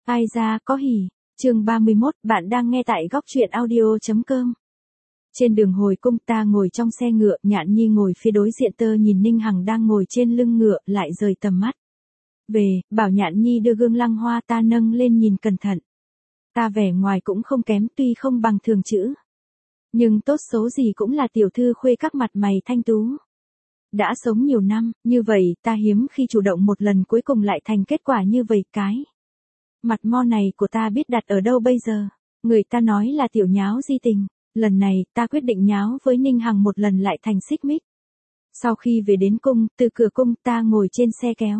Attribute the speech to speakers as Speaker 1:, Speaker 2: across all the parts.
Speaker 1: Ai ra có hỉ. Chương 31, bạn đang nghe tại góc truyện audio.com. Trên đường hồi cung ta ngồi trong xe ngựa, Nhạn Nhi ngồi phía đối diện tơ nhìn Ninh Hằng đang ngồi trên lưng ngựa lại rời tầm mắt. Về, bảo Nhạn Nhi đưa gương lăng hoa ta nâng lên nhìn cẩn thận. Ta vẻ ngoài cũng không kém tuy không bằng thường chữ. Nhưng tốt xấu gì cũng là tiểu thư khuê các mặt mày thanh tú. Đã sống nhiều năm, như vậy ta hiếm khi chủ động một lần cuối cùng lại thành kết quả như vậy cái. Mặt mo này của ta biết đặt ở đâu bây giờ? Người ta nói là tiểu nháo di tình. Lần này ta quyết định nháo với Ninh Hằng một lần lại thành xích mích. Sau khi về đến cung, từ cửa cung ta ngồi trên xe kéo.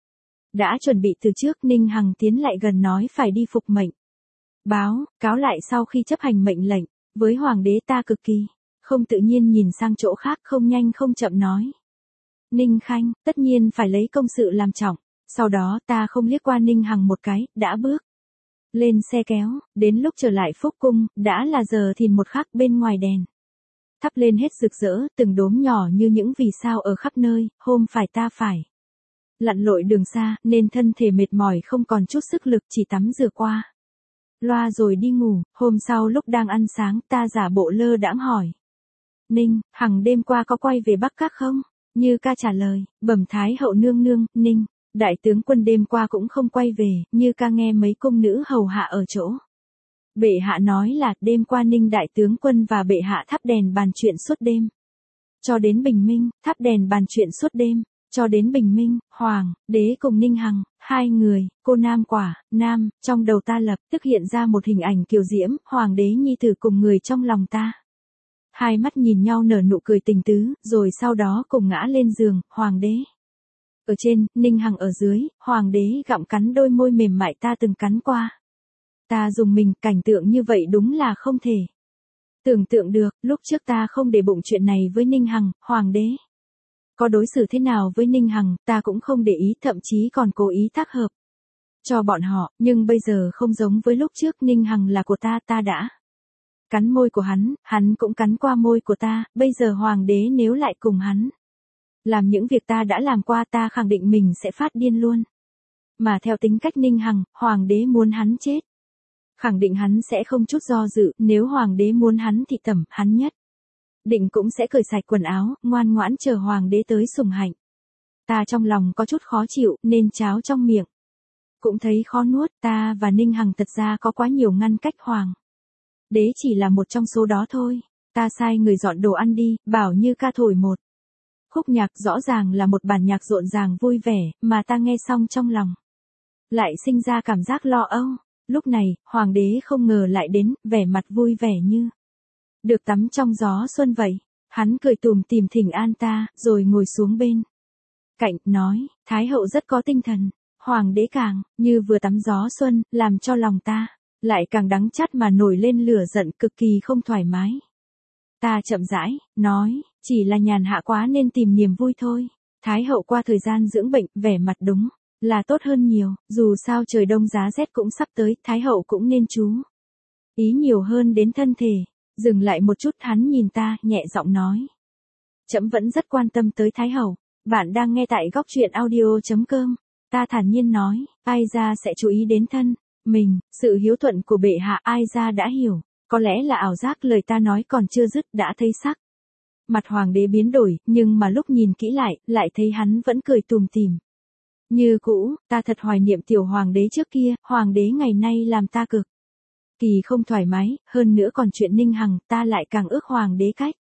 Speaker 1: Đã chuẩn bị từ trước Ninh Hằng tiến lại gần nói phải đi phục mệnh. Cáo lại sau khi chấp hành mệnh lệnh, với hoàng đế ta cực kỳ. Không tự nhiên nhìn sang chỗ khác không nhanh không chậm nói. Ninh Khanh, tất nhiên phải lấy công sự làm trọng. Sau đó ta không liếc qua Ninh Hằng một cái, đã bước lên xe kéo, đến lúc trở lại Phúc Cung, đã là giờ thìn một khắc bên ngoài đèn. Thắp lên hết rực rỡ, từng đốm nhỏ như những vì sao ở khắp nơi, hôm phải ta phải lặn lội đường xa, nên thân thể mệt mỏi không còn chút sức lực chỉ tắm rửa qua loa rồi đi ngủ. Hôm sau lúc đang ăn sáng ta giả bộ lơ đãng hỏi. Ninh, Hằng đêm qua có quay về Bắc Các không? Như ca trả lời, bẩm Thái hậu nương nương, Ninh. Đại tướng quân đêm qua cũng không quay về, như ca nghe mấy cung nữ hầu hạ ở chỗ. Bệ hạ nói là đêm qua Ninh đại tướng quân và bệ hạ thắp đèn bàn chuyện suốt đêm. Cho đến bình minh, thắp đèn bàn chuyện suốt đêm, cho đến bình minh, hoàng đế cùng Ninh Hằng, hai người, cô nam quả, nam, trong đầu ta lập tức hiện ra một hình ảnh kiều diễm, hoàng đế nhi tử cùng người trong lòng ta. Hai mắt nhìn nhau nở nụ cười tình tứ, rồi sau đó cùng ngã lên giường, hoàng đế. Ở trên, Ninh Hằng ở dưới, hoàng đế gặm cắn đôi môi mềm mại ta từng cắn qua. Ta dùng mình, cảnh tượng như vậy đúng là không thể tưởng tượng được, lúc trước ta không để bụng chuyện này với Ninh Hằng, hoàng đế. Có đối xử thế nào với Ninh Hằng, ta cũng không để ý, thậm chí còn cố ý tác hợp cho bọn họ, nhưng bây giờ không giống với lúc trước. Ninh Hằng là của ta, ta đã cắn môi của hắn cũng cắn qua môi của ta, bây giờ hoàng đế nếu lại cùng hắn làm những việc ta đã làm qua, ta khẳng định mình sẽ phát điên luôn. Mà theo tính cách Ninh Hằng, hoàng đế muốn hắn chết. Khẳng định hắn sẽ không chút do dự, nếu hoàng đế muốn hắn thì tẩm, hắn nhất định cũng sẽ cởi sạch quần áo, ngoan ngoãn chờ hoàng đế tới sủng hạnh. Ta trong lòng có chút khó chịu, nên cháo trong miệng cũng thấy khó nuốt. Ta và Ninh Hằng thật ra có quá nhiều ngăn cách, hoàng đế chỉ là một trong số đó thôi. Ta sai người dọn đồ ăn đi, bảo Như ca thổi một khúc nhạc, rõ ràng là một bản nhạc rộn ràng vui vẻ, mà ta nghe xong trong lòng lại sinh ra cảm giác lo âu. Lúc này, hoàng đế không ngờ lại đến, vẻ mặt vui vẻ như được tắm trong gió xuân vậy. Hắn cười tùm tìm thỉnh an ta, rồi ngồi xuống bên cạnh, nói, Thái hậu rất có tinh thần. Hoàng đế càng, như vừa tắm gió xuân, làm cho lòng ta lại càng đắng chát mà nổi lên lửa giận, cực kỳ không thoải mái. Ta chậm rãi, nói, chỉ là nhàn hạ quá nên tìm niềm vui thôi. Thái hậu qua thời gian dưỡng bệnh, vẻ mặt đúng là tốt hơn nhiều, dù sao trời đông giá rét cũng sắp tới, Thái hậu cũng nên chú ý nhiều hơn đến thân thể. Dừng lại một chút, hắn nhìn ta, nhẹ giọng nói. Trẫm vẫn rất quan tâm tới Thái hậu. Bạn đang nghe tại góc truyện audio.com. Ta thản nhiên nói, ai ra sẽ chú ý đến thân mình, sự hiếu thuận của bệ hạ, ai ra đã hiểu. Có lẽ là ảo giác, lời ta nói còn chưa dứt đã thấy sắc mặt hoàng đế biến đổi, nhưng mà lúc nhìn kỹ lại thấy hắn vẫn cười tùm tìm như cũ. Ta thật hoài niệm tiểu hoàng đế trước kia, hoàng đế ngày nay làm ta cực kỳ không thoải mái, hơn nữa còn chuyện Ninh Hằng, ta lại càng ước hoàng đế cách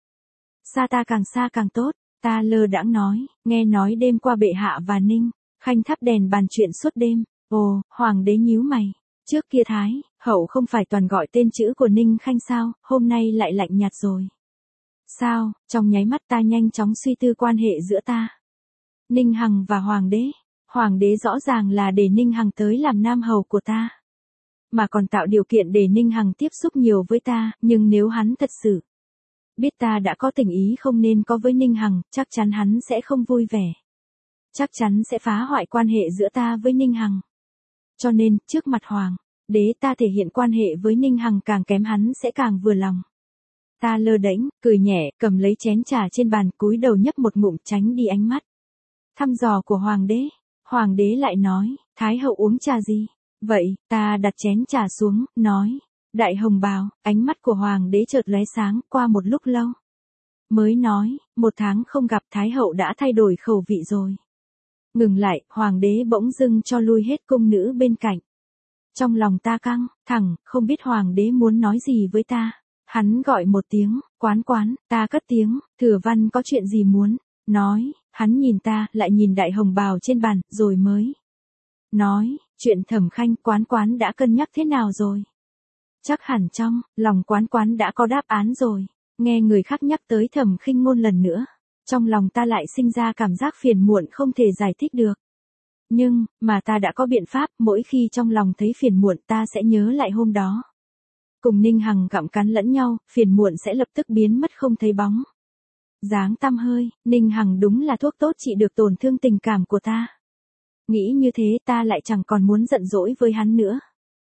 Speaker 1: xa càng tốt. Ta lơ đãng nói, nghe nói đêm qua bệ hạ và Ninh Khanh thắp đèn bàn chuyện suốt đêm. Ồ, hoàng đế nhíu mày. Trước kia Thái hậu không phải toàn gọi tên chữ của Ninh Khanh sao, hôm nay lại lạnh nhạt rồi. Sao? Trong nháy mắt ta nhanh chóng suy tư quan hệ giữa ta, Ninh Hằng và hoàng đế. Hoàng đế rõ ràng là để Ninh Hằng tới làm nam hầu của ta, mà còn tạo điều kiện để Ninh Hằng tiếp xúc nhiều với ta, nhưng nếu hắn thật sự biết ta đã có tình ý không nên có với Ninh Hằng, chắc chắn hắn sẽ không vui vẻ. Chắc chắn sẽ phá hoại quan hệ giữa ta với Ninh Hằng. Cho nên, trước mặt hoàng đế ta thể hiện quan hệ với Ninh Hằng càng kém, hắn sẽ càng vừa lòng. Ta lơ đễnh, cười nhẹ, cầm lấy chén trà trên bàn, cúi đầu nhấp một ngụm, tránh đi ánh mắt thăm dò của hoàng đế. Hoàng đế lại nói, Thái hậu uống trà gì? Vậy, ta đặt chén trà xuống, nói. Đại hồng bào, ánh mắt của hoàng đế chợt lóe sáng, qua một lúc lâu. Mới nói, 1 tháng không gặp Thái hậu đã thay đổi khẩu vị rồi. Ngừng lại, hoàng đế bỗng dưng cho lui hết cung nữ bên cạnh. Trong lòng ta căng thẳng, không biết hoàng đế muốn nói gì với ta. Hắn gọi một tiếng, Quán Quán, ta cất tiếng, Thừa Văn có chuyện gì muốn nói. Hắn nhìn ta, lại nhìn đại hồng bào trên bàn, rồi mới nói, chuyện Thẩm Khanh, Quán Quán đã cân nhắc thế nào rồi? Chắc hẳn trong lòng Quán Quán đã có đáp án rồi. Nghe người khác nhắc tới Thẩm Khinh Ngôn lần nữa, trong lòng ta lại sinh ra cảm giác phiền muộn không thể giải thích được. Nhưng, mà ta đã có biện pháp, mỗi khi trong lòng thấy phiền muộn ta sẽ nhớ lại hôm đó. Cùng Ninh Hằng gặm cắn lẫn nhau, phiền muộn sẽ lập tức biến mất không thấy bóng dáng tăm hơi. Ninh Hằng đúng là thuốc tốt trị được tổn thương tình cảm của ta. Nghĩ như thế ta lại chẳng còn muốn giận dỗi với hắn nữa.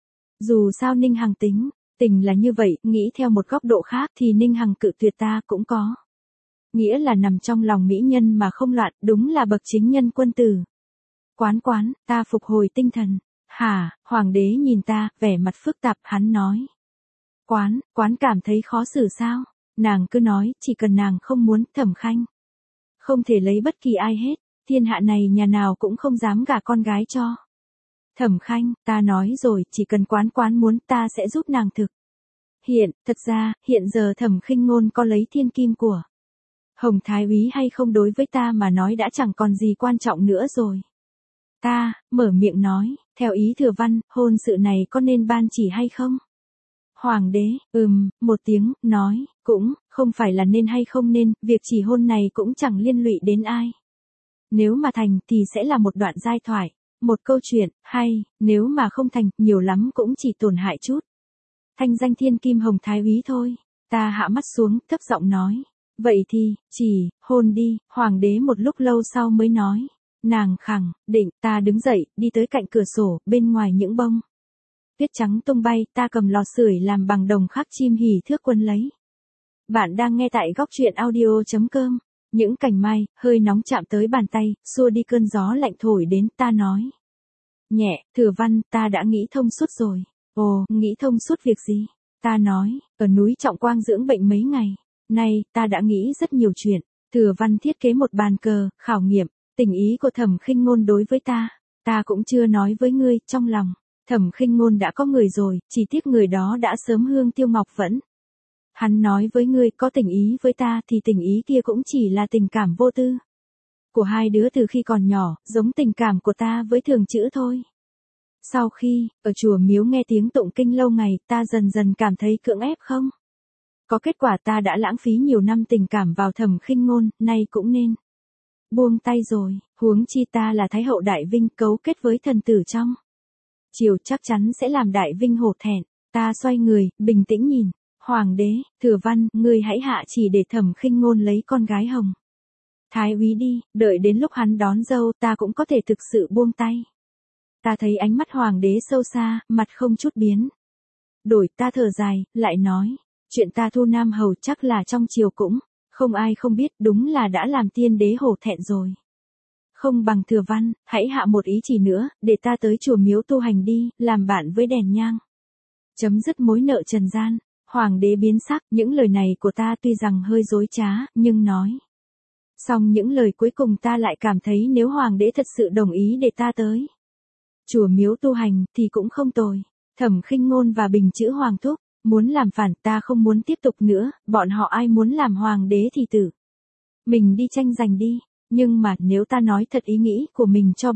Speaker 1: Dù sao Ninh Hằng tình là như vậy, nghĩ theo một góc độ khác thì Ninh Hằng cự tuyệt ta cũng có. Nghĩa là nằm trong lòng mỹ nhân mà không loạn, đúng là bậc chính nhân quân tử. Quán Quán, ta phục hồi tinh thần. Hả, hoàng đế nhìn ta, vẻ mặt phức tạp, hắn nói. Quán cảm thấy khó xử sao? Nàng cứ nói, chỉ cần nàng không muốn, Thẩm Khanh không thể lấy bất kỳ ai hết, thiên hạ này nhà nào cũng không dám gả con gái cho Thẩm Khanh. Ta nói rồi, chỉ cần Quán muốn ta sẽ giúp nàng thực thật ra, hiện giờ Thẩm Khinh Ngôn có lấy thiên kim của Hồng Thái úy hay không đối với ta mà nói đã chẳng còn gì quan trọng nữa rồi. Ta mở miệng nói, theo ý Thừa Văn, hôn sự này có nên ban chỉ hay không? Hoàng đế, một tiếng, nói, cũng không phải là nên hay không nên, việc chỉ hôn này cũng chẳng liên lụy đến ai. Nếu mà thành thì sẽ là một đoạn giai thoại, một câu chuyện, hay, nếu mà không thành, nhiều lắm cũng chỉ tổn hại chút thanh danh thiên kim Hồng Thái úy thôi. Ta hạ mắt xuống, thấp giọng nói, vậy thì, chỉ hôn đi. Hoàng đế một lúc lâu sau mới nói, nàng khẳng định. Ta đứng dậy, đi tới cạnh cửa sổ, bên ngoài những bông tuyết trắng tung bay, ta cầm lò sưởi làm bằng đồng khắc chim hỉ thước quân lấy. Bạn đang nghe tại góc truyện audio.com. Những cành mai, hơi nóng chạm tới bàn tay, xua đi cơn gió lạnh thổi đến. Ta nói nhẹ, Thừa Văn, ta đã nghĩ thông suốt rồi. Ồ, nghĩ thông suốt việc gì? Ta nói, ở núi Trọng Quang dưỡng bệnh mấy ngày nay, ta đã nghĩ rất nhiều chuyện. Thừa Văn thiết kế một bàn cờ, khảo nghiệm tình ý của Thẩm Khinh Ngôn đối với ta. Ta cũng chưa nói với ngươi, trong lòng Thẩm Khinh Ngôn đã có người rồi, chỉ tiếc người đó đã sớm hương tiêu ngọc vẫn. Hắn nói với ngươi có tình ý với ta thì tình ý kia cũng chỉ là tình cảm vô tư của hai đứa từ khi còn nhỏ, giống tình cảm của ta với Thường Chữ thôi. Sau khi, ở chùa miếu nghe tiếng tụng kinh lâu ngày, ta dần dần cảm thấy cưỡng ép không có kết quả. Ta đã lãng phí nhiều năm tình cảm vào Thẩm Khinh Ngôn, nay cũng nên buông tay rồi. Huống chi ta là Thái hậu Đại Vinh, cấu kết với thần tử trong triều chắc chắn sẽ làm Đại Vinh hổ thẹn. Ta xoay người, bình tĩnh nhìn. Hoàng đế, Thừa Văn, ngươi hãy hạ chỉ để Thẩm Khinh Ngôn lấy con gái Hồng Thái úy đi, đợi đến lúc hắn đón dâu ta cũng có thể thực sự buông tay. Ta thấy ánh mắt hoàng đế sâu xa, mặt không chút biến đổi. Ta thở dài, lại nói, chuyện ta thu Nam Hầu chắc là trong triều cũng không ai không biết, đúng là đã làm tiên đế hổ thẹn rồi. Không bằng Thừa Văn, hãy hạ một ý chỉ nữa, để ta tới chùa miếu tu hành đi, làm bạn với đèn nhang, chấm dứt mối nợ trần gian. Hoàng đế biến sắc, những lời này của ta tuy rằng hơi dối trá, nhưng nói xong những lời cuối cùng ta lại cảm thấy nếu hoàng đế thật sự đồng ý để ta tới chùa miếu tu hành thì cũng không tồi. Thẩm Khinh Ngôn và Bình Chữ Hoàng thúc muốn làm phản, ta không muốn tiếp tục nữa, bọn họ ai muốn làm hoàng đế thì tự mình đi tranh giành đi. Nhưng mà nếu ta nói thật ý nghĩ của mình cho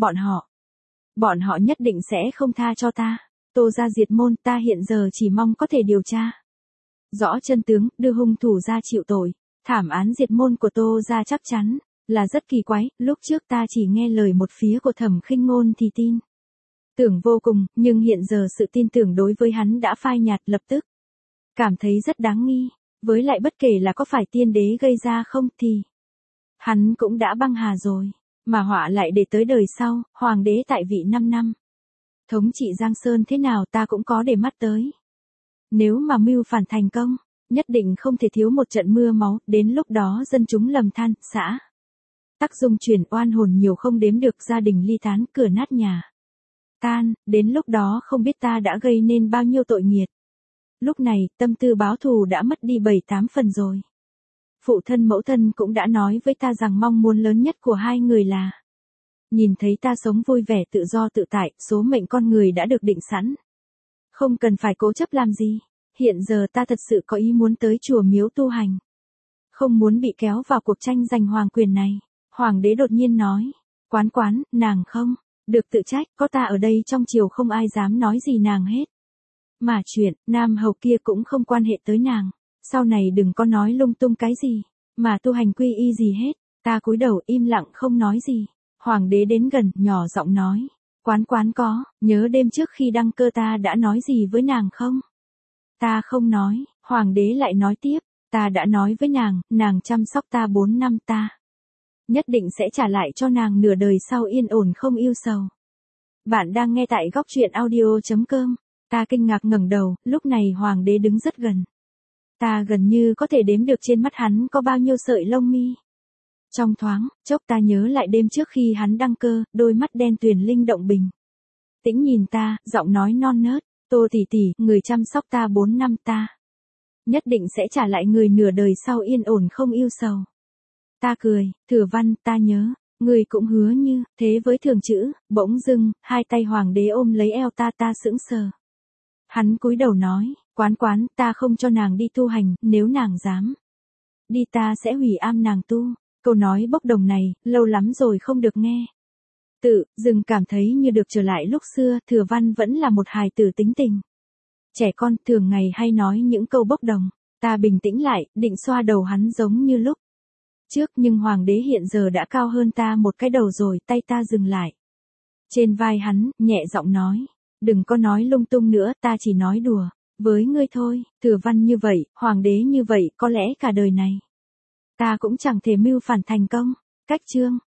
Speaker 1: bọn họ nhất định sẽ không tha cho ta. Tô ra diệt môn, ta hiện giờ chỉ mong có thể điều tra rõ chân tướng, đưa hung thủ ra chịu tội. Thảm án diệt môn của Tô ra chắc chắn là rất kỳ quái. Lúc trước ta chỉ nghe lời một phía của Thẩm Khinh Ngôn thì tin tưởng vô cùng, nhưng hiện giờ sự tin tưởng đối với hắn đã phai nhạt, lập tức cảm thấy rất đáng nghi. Với lại bất kể là có phải tiên đế gây ra không thì hắn cũng đã băng hà rồi, mà họa lại để tới đời sau. Hoàng đế tại vị 5 năm thống trị Giang Sơn thế nào ta cũng có để mắt tới. Nếu mà mưu phản thành công, nhất định không thể thiếu một trận mưa máu, đến lúc đó dân chúng lầm than, xã tắc dung chuyển, oan hồn nhiều không đếm được, gia đình ly tán, cửa nát nhà tan, đến lúc đó không biết ta đã gây nên bao nhiêu tội nghiệt. Lúc này, tâm tư báo thù đã mất đi 7-8 phần rồi. Phụ thân mẫu thân cũng đã nói với ta rằng mong muốn lớn nhất của hai người là nhìn thấy ta sống vui vẻ tự do tự tại, số mệnh con người đã được định sẵn. Không cần phải cố chấp làm gì. Hiện giờ ta thật sự có ý muốn tới chùa miếu tu hành. Không muốn bị kéo vào cuộc tranh giành hoàng quyền này. Hoàng đế đột nhiên nói. Quán, nàng không được tự trách, có ta ở đây trong triều không ai dám nói gì nàng hết. Mà chuyện, nam hầu kia cũng không quan hệ tới nàng. Sau này đừng có nói lung tung cái gì, mà tu hành quy y gì hết. Ta cúi đầu im lặng không nói gì. Hoàng đế đến gần, nhỏ giọng nói. Quán có, nhớ đêm trước khi đăng cơ ta đã nói gì với nàng không? Ta không nói, hoàng đế lại nói tiếp. Ta đã nói với nàng chăm sóc ta 4 năm ta. Nhất định sẽ trả lại cho nàng nửa đời sau yên ổn không ưu sầu. Bạn đang nghe tại góc truyện audio.com. Ta kinh ngạc ngẩng đầu, lúc này hoàng đế đứng rất gần. Ta gần như có thể đếm được trên mắt hắn có bao nhiêu sợi lông mi. Trong thoáng chốc ta nhớ lại đêm trước khi hắn đăng cơ, đôi mắt đen tuyền linh động bình tĩnh nhìn ta, giọng nói non nớt, Tô tỷ tỷ, người chăm sóc ta 4 năm ta. Nhất định sẽ trả lại người nửa đời sau yên ổn không ưu sầu. Ta cười, Thừa Văn, ta nhớ, người cũng hứa như, thế với thường chữ, bỗng dưng, hai tay hoàng đế ôm lấy eo ta sững sờ. Hắn cúi đầu nói, quán, ta không cho nàng đi tu hành, nếu nàng dám đi ta sẽ hủy am nàng tu. Câu nói bốc đồng này, lâu lắm rồi không được nghe. Tự dưng cảm thấy như được trở lại lúc xưa, Thừa Văn vẫn là một hài tử tính tình. Trẻ con thường ngày hay nói những câu bốc đồng. Ta bình tĩnh lại, định xoa đầu hắn giống như lúc trước, nhưng hoàng đế hiện giờ đã cao hơn ta một cái đầu rồi, tay ta dừng lại trên vai hắn, nhẹ giọng nói. Đừng có nói lung tung nữa, ta chỉ nói đùa với ngươi thôi. Thừa Văn như vậy, hoàng đế như vậy, có lẽ cả đời này ta cũng chẳng thể mưu phản thành công. Cách chương